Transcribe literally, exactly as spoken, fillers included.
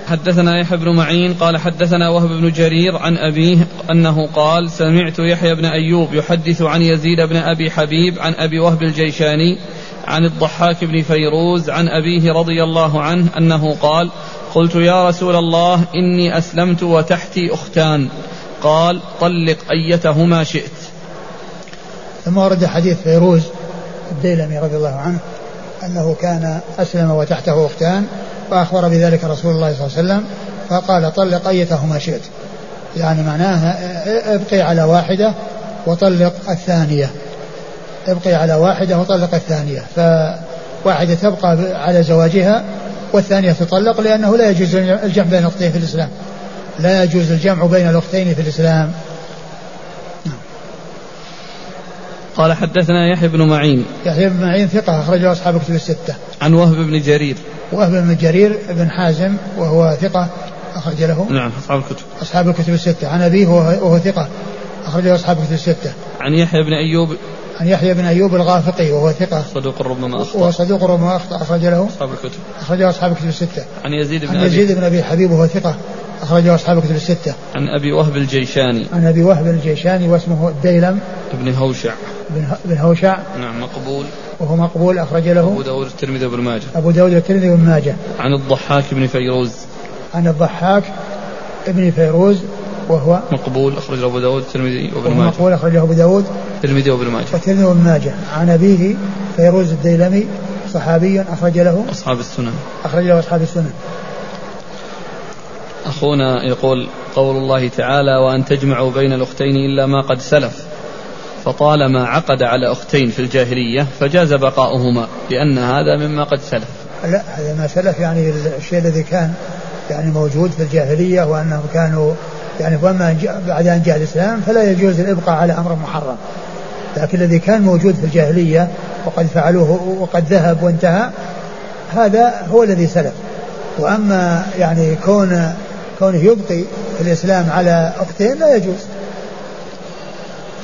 حدثنا يحيى بن معين قال حدثنا وهب بن جرير عن أبيه أنه قال سمعت يحيى بن أيوب يحدث عن يزيد بن أبي حبيب عن أبي وهب الجيشاني عن الضحاك بن فيروز عن أبيه رضي الله عنه أنه قال قلت يا رسول الله إني أسلمت وتحتي أختان قال طلق أيتهما شئت. ثم ورد حديث فيروز الديلمي رضي الله عنه أنه كان أسلم وتحته أختان فأخبر بذلك رسول الله صلى الله عليه وسلم فقال طلق أيتهما شئت، يعني معناها ابقي على واحدة وطلق الثانية، ابقي على واحدة وطلق الثانية، فواحدة تبقى على زواجها والثانية تطلق، لأنه لا يجوز الجمع بين الأختين في الإسلام، لا يجوز الجمع بين الأختين في الإسلام. قال حدثنا يحيى بن معين يحيى بن معين ثقة أخرجه أصحاب الكتب الستة. عن وهب بن جرير وهب بن جرير بن حازم وهو ثقة أخرج له نعم أصحاب الكتب أصحاب الكتب الستة. عن أبيه وهو ثقة أخرجه أصحاب الكتب الستة. عن يحيى بن أيوب عن يحيى بن أيوب الغافقي وهو ثقة صدوق ربما أخطأ وهو صدوق ربما أخطأ أخرج له أصحاب الكتب أخرجه أصحاب الكتب الستة. عن يزيد بن عن يزيد بن أبي حبيب وهو ثقة أخرجه أصحاب الكتب الستة. عن أبي وهب الجيشاني عن أبي وهب الجيشاني واسمه الديلم ابن هوشع بن هوشع نعم مقبول وهو مقبول أخرج له أبو داود الترمذي وابن ماجه. أبو داود الترمذي وابن ماجه. عن الضحاك بن فيروز عن الضحاك ابن فيروز وهو مقبول أخرجه أبو داود الترمذي وابن ماجه. مقبول أخرجه أبو داود الترمذي وابن ماجه. والترمذي وابن ماجه. عن أبيه فيروز الديلمي صحابي أخرج له أصحاب السنن أخرج له أصحاب السنن. أخونا يقول قول الله تعالى وأن تجمعوا بين الأختين إلا ما قد سلف، فطالما عقد على أختين في الجاهلية فجاز بقاؤهما لأن هذا مما قد سلف. لا هذا ما سلف يعني الشيء الذي كان يعني موجود في الجاهلية وأنهم كانوا يعني وما بعد أن جاء الإسلام فلا يجوز الإبقاء على أمر محرم، لكن الذي كان موجود في الجاهلية وقد فعلوه وقد ذهب وانتهى هذا هو الذي سلف. وأما يعني كون كونه يبقي في الإسلام على أختين لا يجوز.